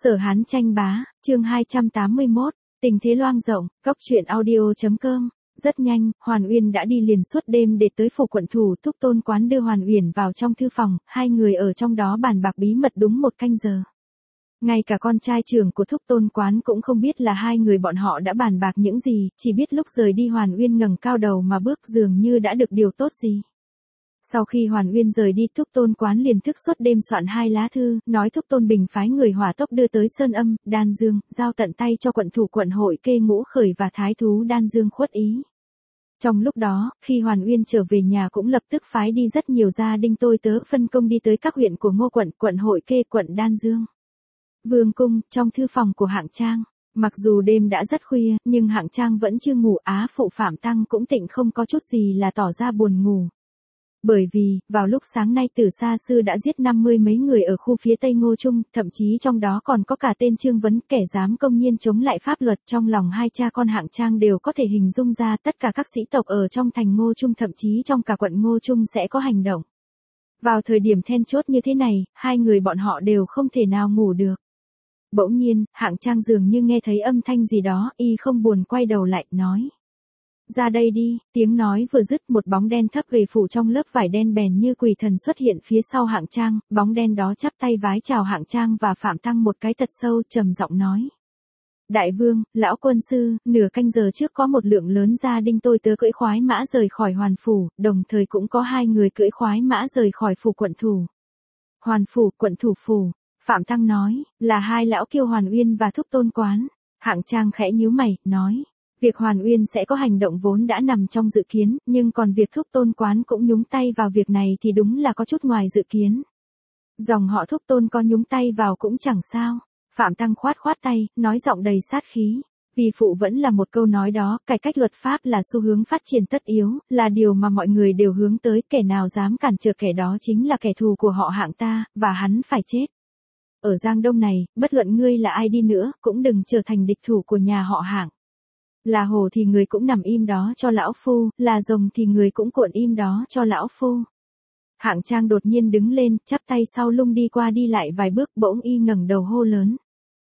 Sở Hán tranh bá, chương 281, tình thế loang rộng, góc truyện audio.com. Rất nhanh, Hoàn Uyên đã đi liền suốt đêm để tới phủ quận thủ. Thúc Tôn Quán đưa Hoàn Uyển vào trong thư phòng, hai người ở trong đó bàn bạc bí mật đúng 1 canh giờ. Ngay cả con trai trưởng của Thúc Tôn Quán cũng không biết là hai người bọn họ đã bàn bạc những gì, chỉ biết lúc rời đi Hoàn Uyên ngẩng cao đầu mà bước dường như đã được điều tốt gì. Sau khi Hoàn Uyên rời đi, Thúc Tôn Quán liền thức suốt đêm soạn 2 lá thư, nói Thúc Tôn Bình phái người hỏa tốc đưa tới Sơn Âm, Đan Dương, giao tận tay cho quận thủ quận hội Kê Ngũ Khởi và Thái thú Đan Dương khuất ý. Trong lúc đó, khi Hoàn Uyên trở về nhà cũng lập tức phái đi rất nhiều gia đình tôi tớ phân công đi tới các huyện của Ngô quận, quận hội Kê, quận Đan Dương. Vương cung, trong thư phòng của Hạng Trang. Mặc dù đêm đã rất khuya, nhưng Hạng Trang vẫn chưa ngủ. Á phụ Phạm Tăng cũng tịnh không có chút gì là tỏ ra buồn ngủ. Bởi vì, vào lúc sáng nay Tử Sa Sư đã giết 50 mấy người ở khu phía Tây Ngô Trung, thậm chí trong đó còn có cả tên Trương Vấn, kẻ dám công nhiên chống lại pháp luật. Trong lòng hai cha con Hạng Trang đều có thể hình dung ra tất cả các sĩ tộc ở trong thành Ngô Trung, thậm chí trong cả quận Ngô Trung sẽ có hành động. Vào thời điểm then chốt như thế này, hai người bọn họ đều không thể nào ngủ được. Bỗng nhiên, Hạng Trang dường như nghe thấy âm thanh gì đó, y không buồn quay đầu lại, nói. Ra đây đi, tiếng nói vừa dứt, một bóng đen thấp gầy phủ trong lớp vải đen bèn như quỷ thần xuất hiện phía sau Hạng Trang. Bóng đen đó chắp tay vái chào Hạng Trang và Phạm Tăng một cái thật sâu, trầm giọng nói. Đại vương, lão quân sư, nửa canh giờ trước có một lượng lớn gia đình tôi tớ cưỡi khoái mã rời khỏi Hoàn phủ, đồng thời cũng có 2 người cưỡi khoái mã rời khỏi phủ quận thủ. Hoàn phủ, quận thủ phủ. Phạm Tăng nói, là 2 lão kiêu Hoàn Uyên và Thúc Tôn Quán. Hạng Trang khẽ nhíu mày, nói. Việc Hoàn Uyên sẽ có hành động vốn đã nằm trong dự kiến, nhưng còn việc Thúc Tôn Quán cũng nhúng tay vào việc này thì đúng là có chút ngoài dự kiến. Dòng họ Thúc Tôn có nhúng tay vào cũng chẳng sao. Phạm Tăng khoát tay, nói giọng đầy sát khí. Vì phụ vẫn là một câu nói đó, cải cách luật pháp là xu hướng phát triển tất yếu, là điều mà mọi người đều hướng tới, kẻ nào dám cản trở kẻ đó chính là kẻ thù của họ Hạng ta, và hắn phải chết. Ở Giang Đông này, bất luận ngươi là ai đi nữa, cũng đừng trở thành địch thủ của nhà họ Hạng. Là hổ thì người cũng nằm im đó cho lão phu, là rồng thì người cũng cuộn im đó cho lão phu. Hạng Trang đột nhiên đứng lên, chắp tay sau lưng đi qua đi lại vài bước, bỗng y ngẩng đầu hô lớn.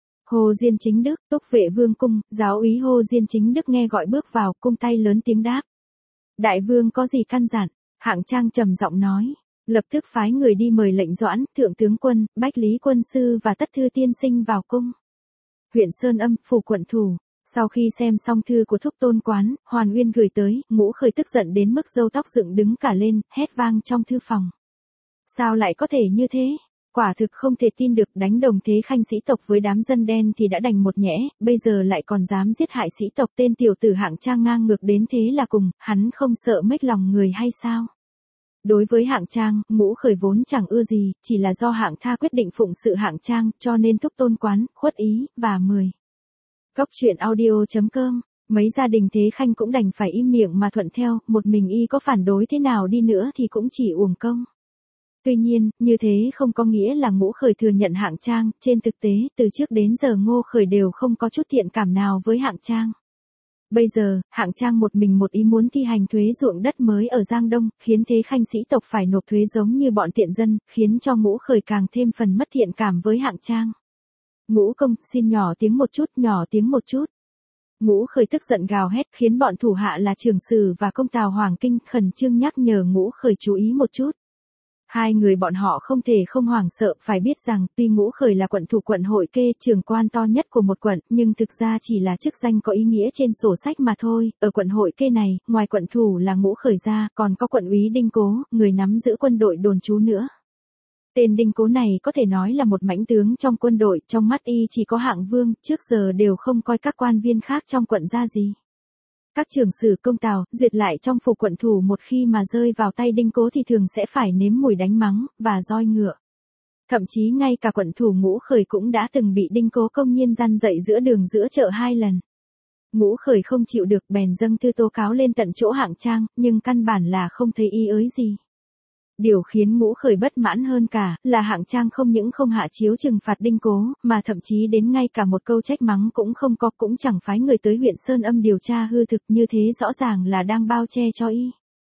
Hồ Diên Chính Đức, Túc Vệ Vương cung, giáo úy Hồ Diên Chính Đức nghe gọi bước vào, cung tay lớn tiếng đáp. Đại vương có gì căn dặn? Hạng Trang trầm giọng nói. Lập tức phái người đi mời lệnh Doãn, thượng tướng quân, bách lý quân sư và tất thư tiên sinh vào cung. Huyện Sơn Âm, phủ quận thủ. Sau khi xem xong thư của Thúc Tôn Quán, Hoàn Uyên gửi tới, Ngũ Khởi tức giận đến mức râu tóc dựng đứng cả lên, hét vang trong thư phòng. Sao lại có thể như thế? Quả thực không thể tin được, đánh đồng thế khanh sĩ tộc với đám dân đen thì đã đành một nhẽ, bây giờ lại còn dám giết hại sĩ tộc. Tên tiểu tử Hạng Trang ngang ngược đến thế là cùng, hắn không sợ mếch lòng người hay sao? Đối với Hạng Trang, Ngũ Khởi vốn chẳng ưa gì, chỉ là do Hạng Tha quyết định phụng sự Hạng Trang, cho nên Thúc Tôn Quán, khuất ý, và 10. Góc truyện audio.com, mấy gia đình thế khanh cũng đành phải im miệng mà thuận theo, một mình y có phản đối thế nào đi nữa thì cũng chỉ uổng công. Tuy nhiên, như thế không có nghĩa là Ngũ Khởi thừa nhận Hạng Trang, trên thực tế, từ trước đến giờ Ngô Khởi đều không có chút thiện cảm nào với Hạng Trang. Bây giờ, Hạng Trang một mình một ý muốn thi hành thuế ruộng đất mới ở Giang Đông, khiến thế khanh sĩ tộc phải nộp thuế giống như bọn tiện dân, khiến cho Ngũ Khởi càng thêm phần mất thiện cảm với Hạng Trang. Ngũ công, xin nhỏ tiếng một chút, nhỏ tiếng một chút. Ngũ Khởi tức giận gào hét, khiến bọn thủ hạ là Trường Sử và công tào Hoàng Kinh khẩn trương nhắc nhở Ngũ Khởi chú ý một chút. 2 người bọn họ không thể không hoảng sợ, phải biết rằng tuy Ngũ Khởi là quận thủ quận hội Kê, trưởng quan to nhất của một quận, nhưng thực ra chỉ là chức danh có ý nghĩa trên sổ sách mà thôi. Ở quận hội Kê này, ngoài quận thủ là Ngũ Khởi ra, còn có quận úy Đinh Cố, người nắm giữ quân đội đồn trú nữa. Tên Đinh Cố này có thể nói là một mãnh tướng trong quân đội, trong mắt y chỉ có Hạng Vương, trước giờ đều không coi các quan viên khác trong quận ra gì. Các trưởng sử công tào, duyệt lại trong phủ quận thủ một khi mà rơi vào tay Đinh Cố thì thường sẽ phải nếm mùi đánh mắng, và roi ngựa. Thậm chí ngay cả quận thủ Ngũ Khởi cũng đã từng bị Đinh Cố công nhiên răn dậy giữa đường giữa chợ 2 lần. Ngũ Khởi không chịu được bèn dâng thư tố cáo lên tận chỗ Hạng Trang, nhưng căn bản là không thấy ý ới gì. Điều khiến Ngũ Khởi bất mãn hơn cả, là Hạng Trang không những không hạ chiếu trừng phạt Đinh Cố, mà thậm chí đến ngay cả một câu trách mắng cũng không có, cũng chẳng phái người tới huyện Sơn Âm điều tra hư thực, như thế rõ ràng là đang bao che cho y.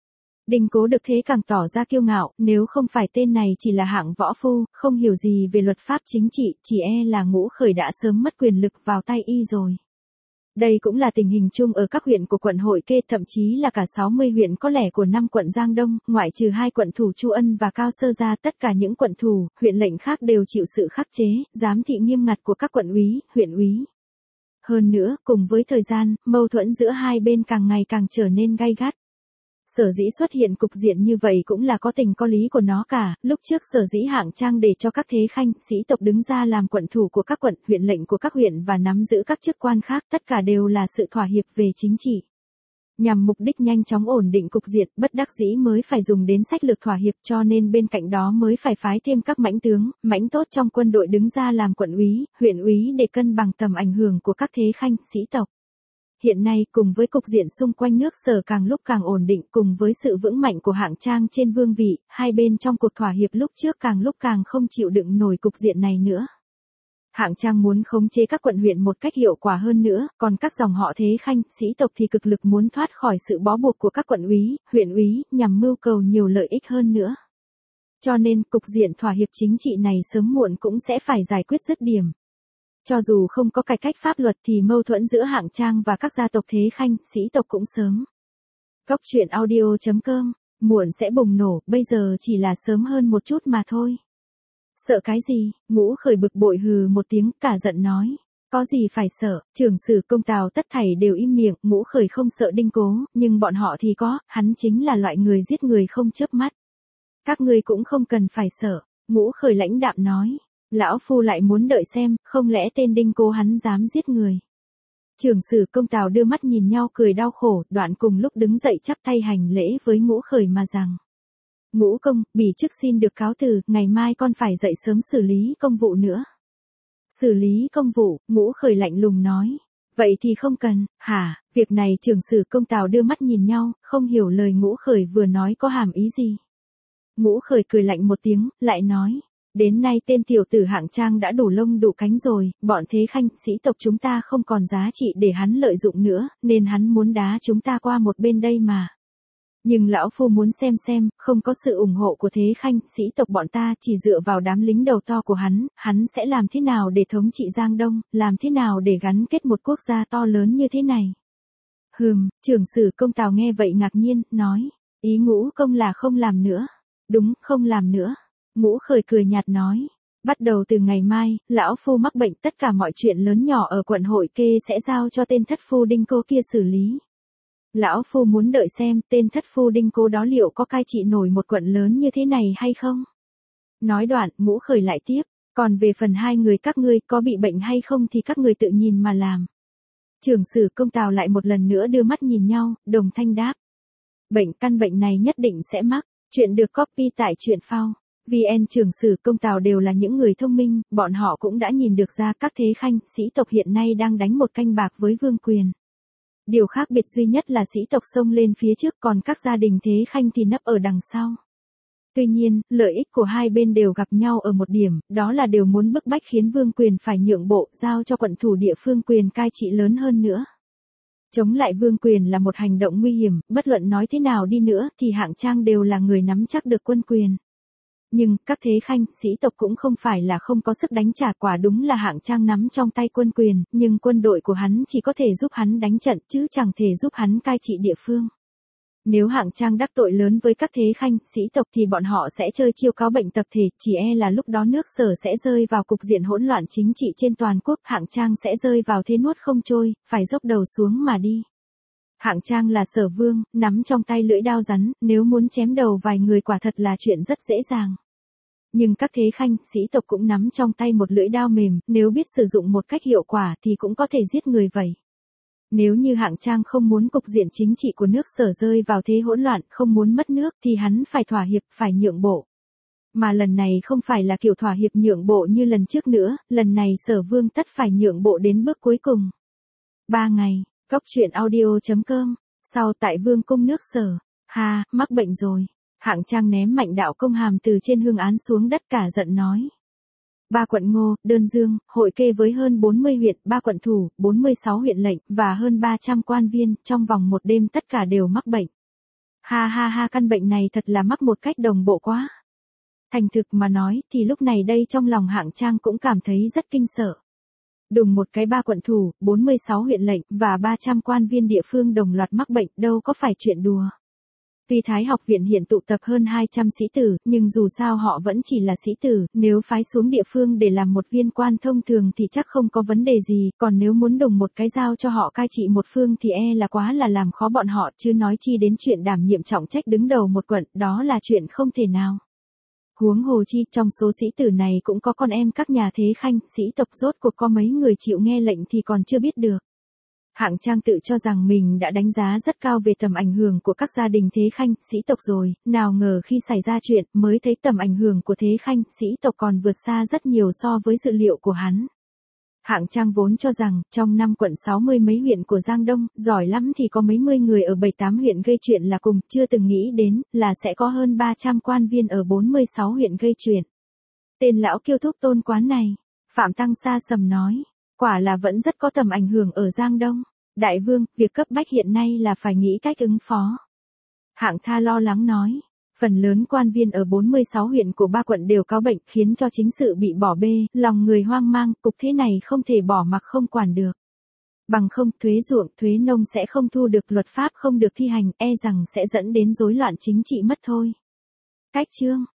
Đinh Cố được thế càng tỏ ra kiêu ngạo, nếu không phải tên này chỉ là hạng võ phu, không hiểu gì về luật pháp chính trị, chỉ e là Ngũ Khởi đã sớm mất quyền lực vào tay y rồi. Đây cũng là tình hình chung ở các huyện của quận Hội Kê, thậm chí là cả 60 huyện có lẻ của 5 quận Giang Đông, ngoại trừ 2 quận thủ Chu Ân và Cao Sơ ra, tất cả những quận thủ, huyện lệnh khác đều chịu sự khắc chế, giám thị nghiêm ngặt của các quận úy, huyện úy. Hơn nữa, cùng với thời gian, mâu thuẫn giữa hai bên càng ngày càng trở nên gay gắt. Sở dĩ xuất hiện cục diện như vậy cũng là có tình có lý của nó cả, lúc trước sở dĩ Hạng Trang để cho các thế khanh, sĩ tộc đứng ra làm quận thủ của các quận, huyện lệnh của các huyện và nắm giữ các chức quan khác, tất cả đều là sự thỏa hiệp về chính trị. Nhằm mục đích nhanh chóng ổn định cục diện, bất đắc dĩ mới phải dùng đến sách lược thỏa hiệp, cho nên bên cạnh đó mới phải phái thêm các mãnh tướng, mãnh tốt trong quân đội đứng ra làm quận úy, huyện úy để cân bằng tầm ảnh hưởng của các thế khanh, sĩ tộc. Hiện nay, cùng với cục diện xung quanh nước Sở càng lúc càng ổn định, cùng với sự vững mạnh của Hạng Trang trên vương vị, hai bên trong cuộc thỏa hiệp lúc trước càng lúc càng không chịu đựng nổi cục diện này nữa. Hạng Trang muốn khống chế các quận huyện một cách hiệu quả hơn nữa, còn các dòng họ thế khanh, sĩ tộc thì cực lực muốn thoát khỏi sự bó buộc của các quận úy, huyện úy, nhằm mưu cầu nhiều lợi ích hơn nữa. Cho nên, cục diện thỏa hiệp chính trị này sớm muộn cũng sẽ phải giải quyết dứt điểm. Cho dù không có cải cách pháp luật thì mâu thuẫn giữa Hạng Trang và các gia tộc thế khanh, sĩ tộc cũng sớm. Cốc truyện audio.com, muộn sẽ bùng nổ, bây giờ chỉ là sớm hơn một chút mà thôi. Sợ cái gì? Ngũ Khởi bực bội hừ một tiếng, cả giận nói. Có gì phải sợ, trưởng sử công Tào tất thảy đều im miệng, Ngũ Khởi không sợ Đinh Cố, nhưng bọn họ thì có, hắn chính là loại người giết người không chớp mắt. Các ngươi cũng không cần phải sợ, Ngũ Khởi lãnh đạm nói. Lão phu lại muốn đợi xem, không lẽ tên Đinh Cố hắn dám giết người. Trưởng sử công Tào đưa mắt nhìn nhau cười đau khổ, đoạn cùng lúc đứng dậy chắp tay hành lễ với Ngũ Khởi mà rằng. Ngũ công, bỉ chức xin được cáo từ, ngày mai con phải dậy sớm xử lý công vụ nữa. Xử lý công vụ, Ngũ Khởi lạnh lùng nói. Vậy thì không cần, hả, việc này trưởng sử công Tào đưa mắt nhìn nhau, không hiểu lời Ngũ Khởi vừa nói có hàm ý gì. Ngũ Khởi cười lạnh một tiếng, lại nói. Đến nay tên tiểu tử Hạng Trang đã đủ lông đủ cánh rồi, bọn thế khanh, sĩ tộc chúng ta không còn giá trị để hắn lợi dụng nữa, nên hắn muốn đá chúng ta qua một bên đây mà. Nhưng lão phu muốn xem, không có sự ủng hộ của thế khanh, sĩ tộc bọn ta chỉ dựa vào đám lính đầu to của hắn sẽ làm thế nào để thống trị Giang Đông, làm thế nào để gắn kết một quốc gia to lớn như thế này. Trưởng sử công Tào nghe vậy ngạc nhiên, nói, ý Ngũ công là không làm nữa. Đúng, không làm nữa. Ngũ Khởi cười nhạt nói, bắt đầu từ ngày mai, lão phu mắc bệnh, tất cả mọi chuyện lớn nhỏ ở quận Hội Kê sẽ giao cho tên thất phu Đinh Cố kia xử lý. Lão phu muốn đợi xem tên thất phu Đinh Cố đó liệu có cai trị nổi một quận lớn như thế này hay không. Nói đoạn, Ngũ Khởi lại tiếp, còn về phần hai người các ngươi có bị bệnh hay không thì các người tự nhìn mà làm. Trưởng sử công Tào lại một lần nữa đưa mắt nhìn nhau, đồng thanh đáp. Căn bệnh này nhất định sẽ mắc, chuyện được copy tại truyện phao. VN trưởng sử công Tào đều là những người thông minh, bọn họ cũng đã nhìn được ra các thế khanh, sĩ tộc hiện nay đang đánh một canh bạc với vương quyền. Điều khác biệt duy nhất là sĩ tộc xông lên phía trước còn các gia đình thế khanh thì nấp ở đằng sau. Tuy nhiên, lợi ích của hai bên đều gặp nhau ở một điểm, đó là đều muốn bức bách khiến vương quyền phải nhượng bộ, giao cho quận thủ địa phương quyền cai trị lớn hơn nữa. Chống lại vương quyền là một hành động nguy hiểm, bất luận nói thế nào đi nữa thì Hạng Trang đều là người nắm chắc được quân quyền. Nhưng, các thế khanh, sĩ tộc cũng không phải là không có sức đánh trả, quả đúng là Hạng Trang nắm trong tay quân quyền, nhưng quân đội của hắn chỉ có thể giúp hắn đánh trận chứ chẳng thể giúp hắn cai trị địa phương. Nếu Hạng Trang đắc tội lớn với các thế khanh, sĩ tộc thì bọn họ sẽ chơi chiêu cáo bệnh tập thể, chỉ e là lúc đó nước Sở sẽ rơi vào cục diện hỗn loạn chính trị trên toàn quốc, Hạng Trang sẽ rơi vào thế nuốt không trôi, phải dốc đầu xuống mà đi. Hạng Trang là Sở vương, nắm trong tay lưỡi đao rắn, nếu muốn chém đầu vài người quả thật là chuyện rất dễ dàng. Nhưng các thế khanh, sĩ tộc cũng nắm trong tay một lưỡi đao mềm, nếu biết sử dụng một cách hiệu quả thì cũng có thể giết người vậy. Nếu như Hạng Trang không muốn cục diện chính trị của nước Sở rơi vào thế hỗn loạn, không muốn mất nước thì hắn phải thỏa hiệp, phải nhượng bộ. Mà lần này không phải là kiểu thỏa hiệp nhượng bộ như lần trước nữa, lần này Sở vương tất phải nhượng bộ đến bước cuối cùng. 3 ngày, Cốc truyện audio.com, sau tại vương cung nước Sở, mắc bệnh rồi. Hạng Trang ném mạnh đạo công hàm từ trên hương án xuống đất cả giận nói. 3 quận Ngô, Đơn Dương, Hội Kê với hơn 40 huyện, 3 quận thủ, 46 huyện lệnh, và hơn 300 quan viên, trong vòng một đêm tất cả đều mắc bệnh. Ha ha ha, căn bệnh này thật là mắc một cách đồng bộ quá. Thành thực mà nói thì lúc này đây trong lòng Hạng Trang cũng cảm thấy rất kinh sợ. Đùng một cái 3 quận thủ, 46 huyện lệnh và 300 quan viên địa phương đồng loạt mắc bệnh đâu có phải chuyện đùa. Tuy Thái học viện hiện tụ tập hơn 200 sĩ tử, nhưng dù sao họ vẫn chỉ là sĩ tử, nếu phái xuống địa phương để làm một viên quan thông thường thì chắc không có vấn đề gì, còn nếu muốn đùng một cái giao cho họ cai trị một phương thì là quá là làm khó bọn họ, chứ nói chi đến chuyện đảm nhiệm trọng trách đứng đầu một quận, đó là chuyện không thể nào. Huống hồ chi, trong số sĩ tử này cũng có con em các nhà thế khanh, sĩ tộc, rốt cuộc có mấy người chịu nghe lệnh thì còn chưa biết được. Hạng Trang tự cho rằng mình đã đánh giá rất cao về tầm ảnh hưởng của các gia đình thế khanh, sĩ tộc rồi, nào ngờ khi xảy ra chuyện mới thấy tầm ảnh hưởng của thế khanh, sĩ tộc còn vượt xa rất nhiều so với dự liệu của hắn. Hạng Trang vốn cho rằng, trong 5 quận 60 mấy huyện của Giang Đông, giỏi lắm thì có mấy mươi người ở 7-8 huyện gây chuyện là cùng, chưa từng nghĩ đến, là sẽ có hơn 300 quan viên ở 46 huyện gây chuyện. Tên lão kiêu thúc Tôn Quán này, Phạm Tăng Sa sầm nói, quả là vẫn rất có tầm ảnh hưởng ở Giang Đông. Đại vương, việc cấp bách hiện nay là phải nghĩ cách ứng phó. Hạng Tha lo lắng nói. Phần lớn quan viên ở 46 huyện của 3 quận đều có bệnh khiến cho chính sự bị bỏ bê, lòng người hoang mang, cục thế này không thể bỏ mặc không quản được. Bằng không, thuế ruộng, thuế nông sẽ không thu được, luật pháp không được thi hành, rằng sẽ dẫn đến rối loạn chính trị mất thôi. Cách chương